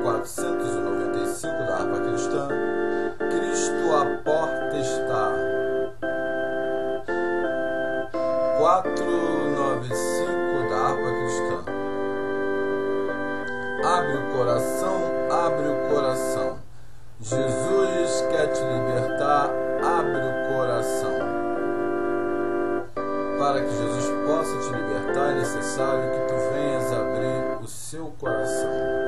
495 da harpa cristã. Cristo à porta está. 495 da harpa cristã. Abre o coração, abre o coração. Jesus quer te libertar, abre o coração. Para que Jesus possa te libertar, é necessário que tu venhas abrir o seu coração.